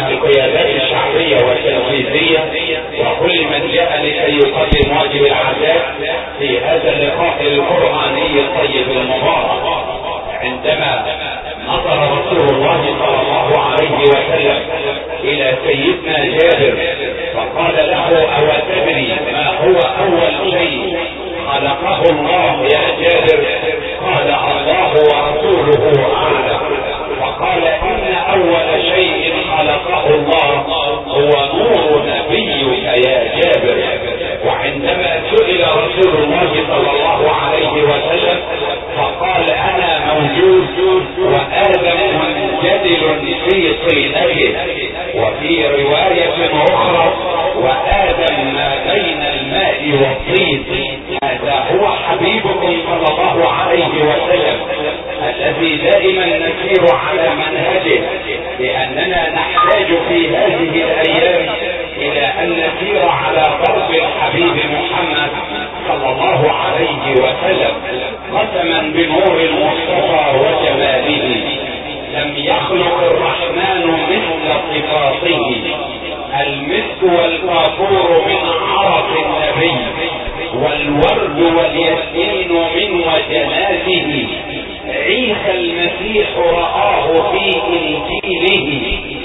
من القيادات الشعبية والتنفيذية وكل من جاء لكي يقدم واجب العزاء في هذا اللقاء القرآني الطيب المبارك. عندما نظر رسول الله صلى الله عليه وسلم الى سيدنا جابر فقال له: او تدري ما هو اول شيء خلقه الله يا جابر؟ قال: الله ورسوله اعلم. فقال: ان اول شيء خلقه الله هو نور نبيك يا جابر. وعندما سئل رسول الله صلى الله عليه وسلم فقال: انا موجود وادم منجدل في طينته. وفي رواية اخرى: وادم ما بين الماء والطين. هذا هو حبيبكم صلى الله عليه وسلم الذي دائما نسير على منهجه، لاننا نحتاج في هذه الايام الى ان نسير على ضرب الحبيب محمد صلى الله عليه وسلم. قسما بنور المصطفى وجماله لم يخلق الرحمن مثل صفاته. المسك والكافور من عرق النبي، والورد والياسمين من وجناته. عيسى المسيح رآه في انجيله،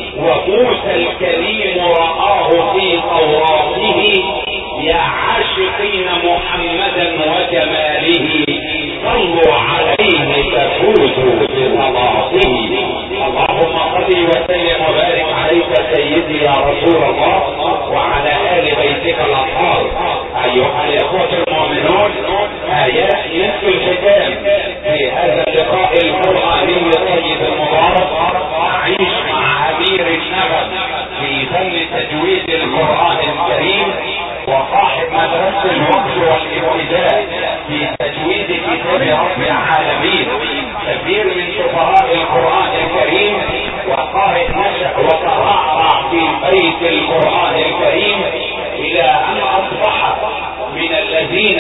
وموسى الكريم رآه في توراته. يا عاشقين محمدا وجماله صلوا عليه تفوزوا بصلاته. اللهم صل وسلم وبارك عليك سيدي يا رسول الله وعلى آل بيتك الأطهار. أيها الإخوة المؤمنون، آيات نصف الختام في هذا اللقاء القرآني الطيب المبارك نعيش مع أمير النغم في فن تجويد القرآن الكريم وصاحب مدرسة الوقف والابتداء في تجويد كتاب رب العالمين، كثير من سفراء القرآن الكريم وقارئ نشأ وترعرع في بيت القرآن الكريم إلى أن أصبح من الذين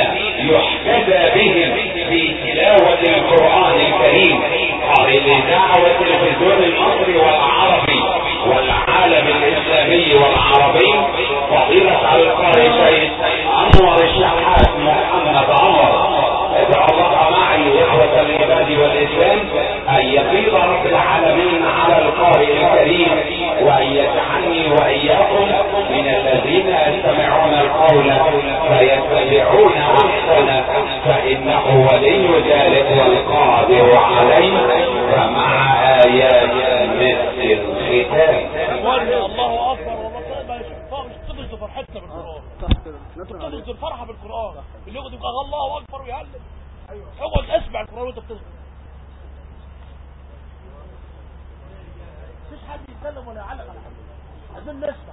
يحتذى بهم في تلاوة القرآن الكريم. قارئ الإذاعة والتلفزيون المصري والعربي والعالم الإسلامي والعربي فضيلة القارئ سيد أنور الشحات محمد عمر. ادعو الله معي إخوة العباد والإسلام أن يفيض رب العالمين على القارئ الكريم وأن يجعلني وإياكم من الذين يستمعون القول فيتبعون أحسنه، فإنه ولي ذلك والقادر عليه. فمع آيات مثل الختام. الله أكبر. والله مش تبص فرحتنا بالقرآن، تبص الفرحة بالقرآن اللي يقعد يبقى الله أكبر ويهلل. اقعد اسمع القرآن وانت بتصدق. مفيش حد يتكلم ولا يعلق على حد، عايزين نسمع.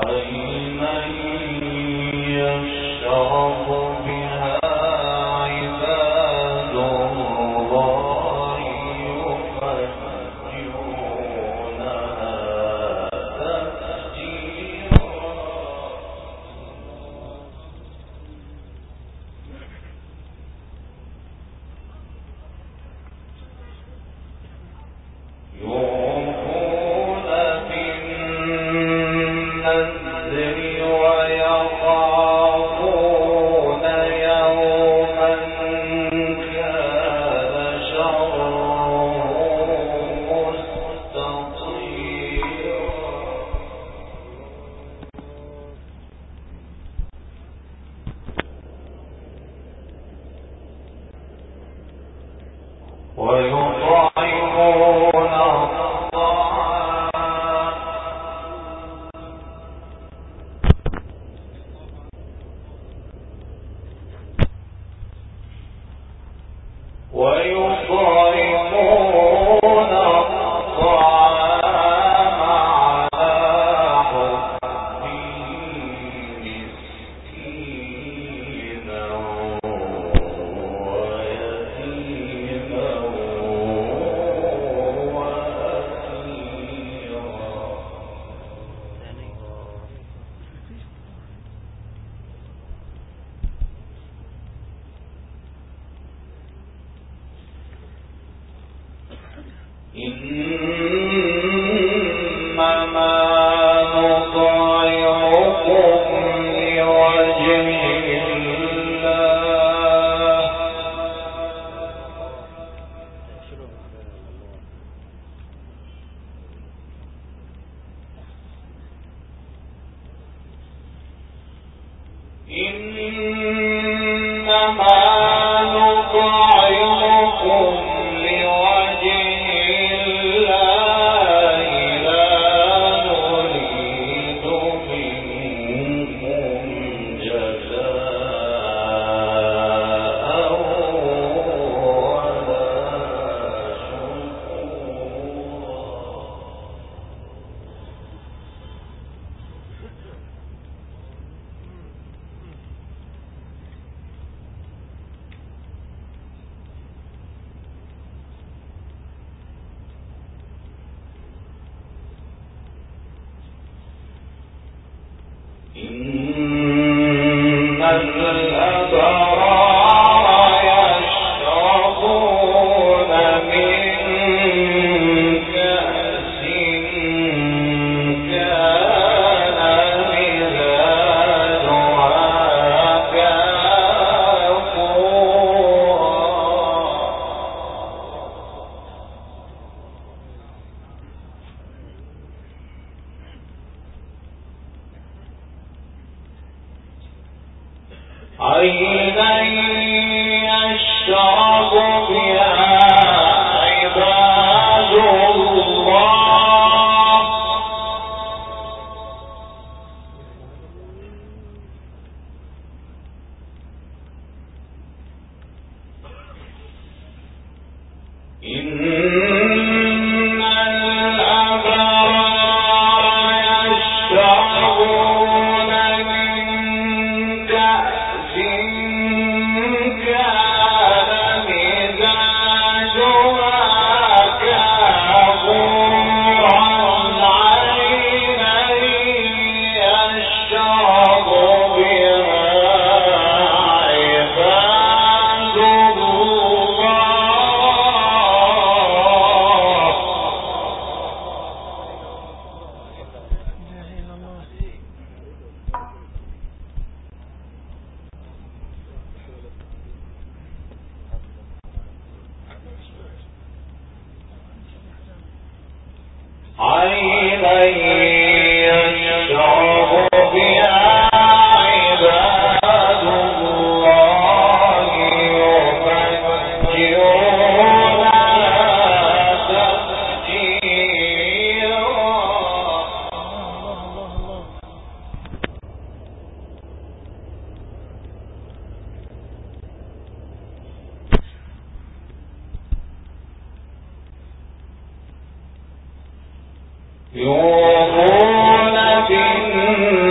يوفون بالنذر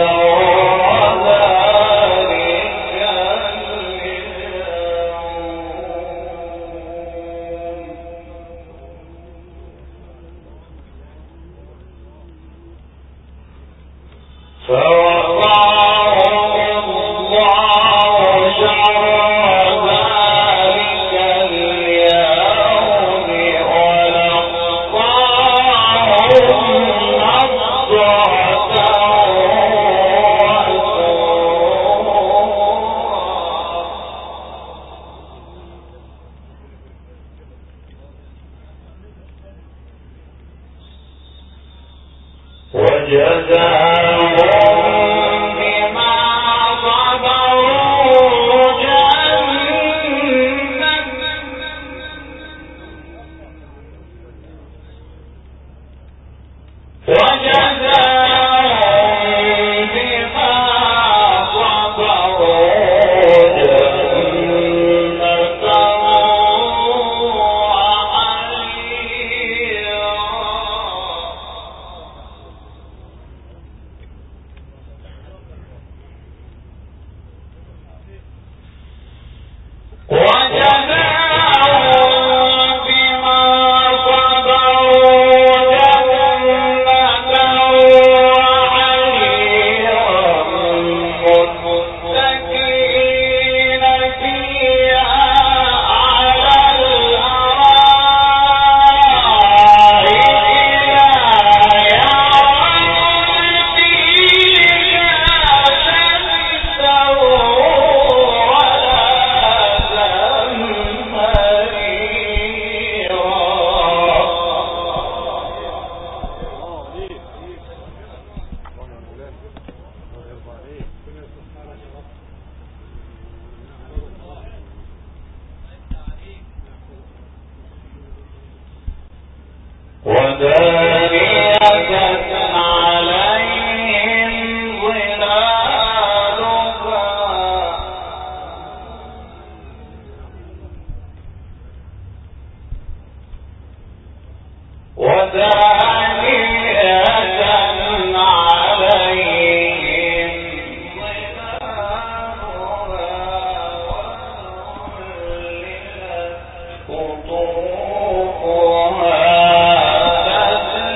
قطوفها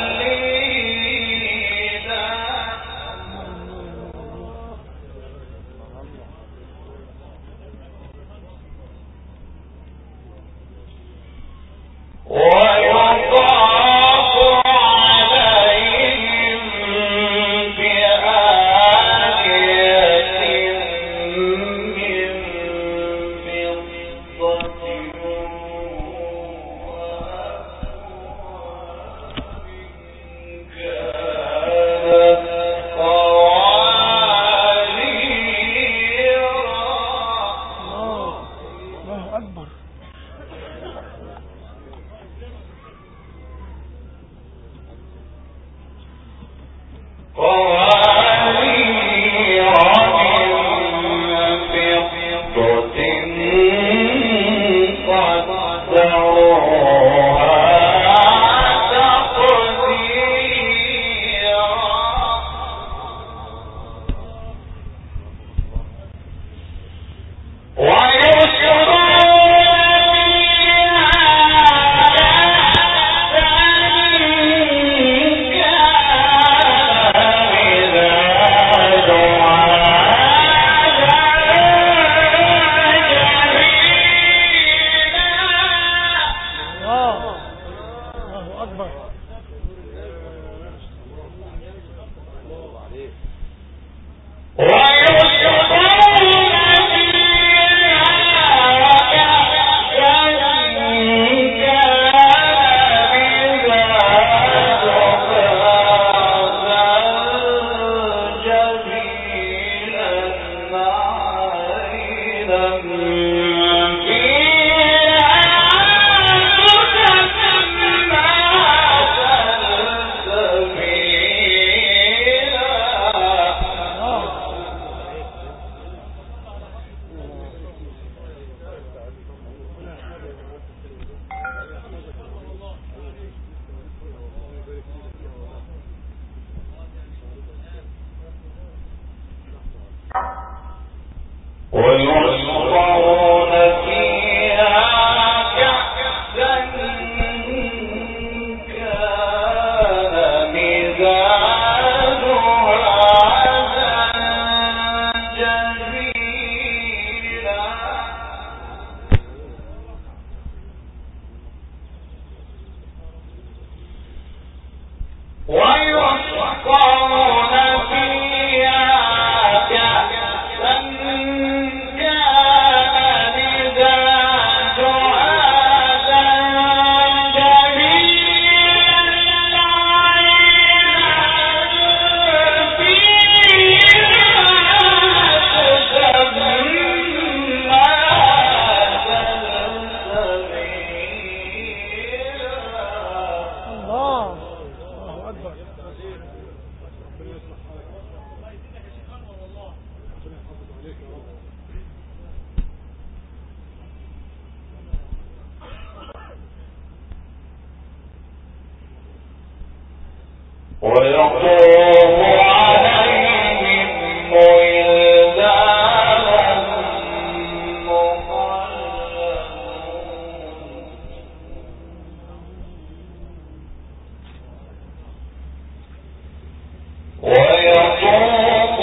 ويسقون فيها كأسا كان مزاجها زنجبيلا ويسقون فيها كأسا كان مزاجها زنجبيلا ويطوف عليهم ولدان مخلدون ويطوف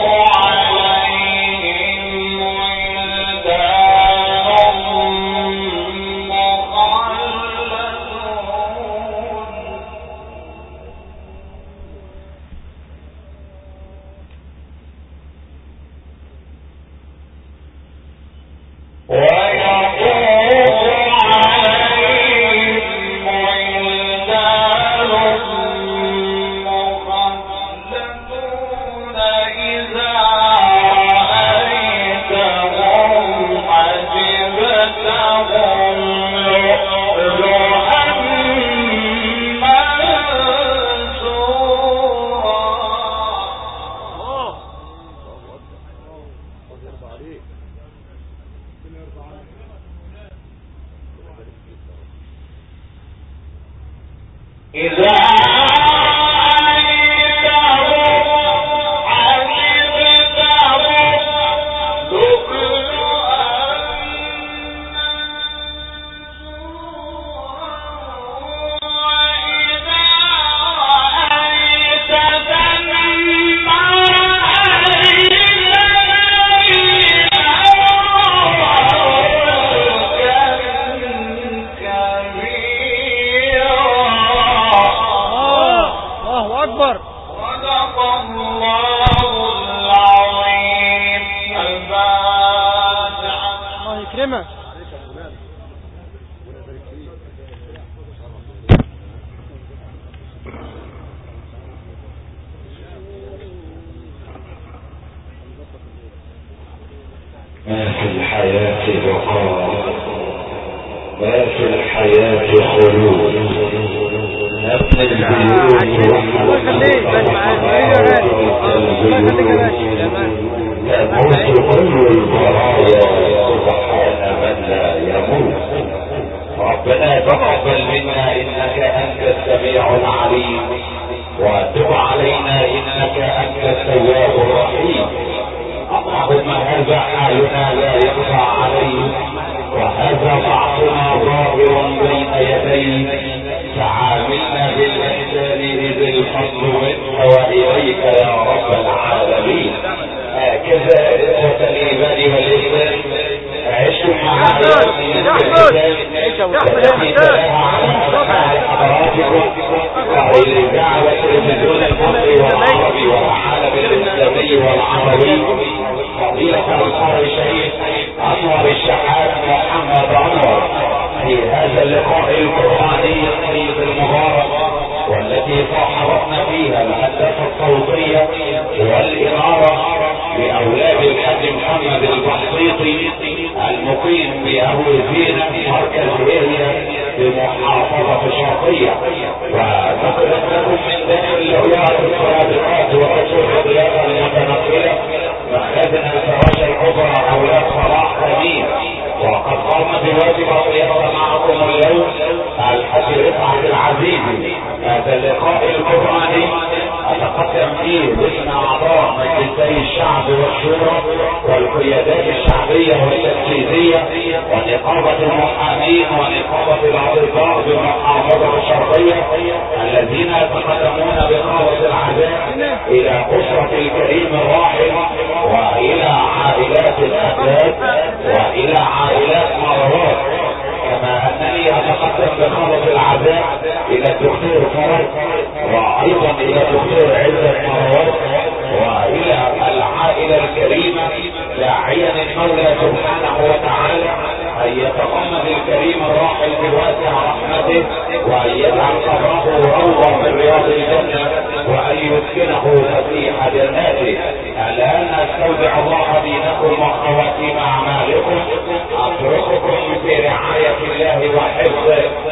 عليهم ولدان مخلدون ما في الحياة بقاء، ما في الحياة خلود، نبني البيوت تموت كل البرايا سبحان من لا يموت. ربنا تقبل منا انك انت السميع العليم، وتب علينا انك انت التواب الرحيم. اللهم هذا حالنا لا يخفى عليك، وهذا ضعفنا ظاهر بين يديك، فعاملنا بالاحسان اذ الفضل منك واليك يا رب العالمين. هكذا اخوة الايمان والاسلام عشوا مع وإذاعة التلفزيون المصري والعربي والعالم الإسلامي والعربي فضيلة أنصار الشيخ أنور الشحات محمد أنور في هذا اللقاء القرآني الطيب المبارك، والتي صاحبتنا فيها الهندسة الصوتية والإنارة لأولاد الحاج محمد البسيطي المقيم بأبو زينة مركز إيريا بمحافظة الشرقية. ونقلت لكم من داخل العيار السابقات ورسول الضيافة المتنقلة مخازن الفراش الكبرى أولاد صلاح قديم، وقد قام بواجب الضيافة معكم اليوم الحاج رفعت العزيز. هذا اللقاء القرآني اتقدم فيه باسم اعضاء مجلسي الشعب والشورى والقيادات الشعبيه والتنفيذيه ونقابه المحامين ونقابه الاطباء بالمحافظه الشرقيه الذين يتقدمون بخالص العزاء الى اسره الكريم الراحل والى عائلات الاحداث والى عائلات مرات، كما انني اتقدم بخالص العزاء الى الدكتور فرج وايضا الى الدكتور عزت مروان والى العائله الكريمه داعيا المولى سبحانه وتعالى ان يتغمد الكريم الراحل بواسع رحمته وان يجعل قبره روضه من رياض الجنه وان يسكنه فسيح جناته. الان استودع الله دينكم وخواتيم اعمالكم، اترككم في رعايه الله وحفظه.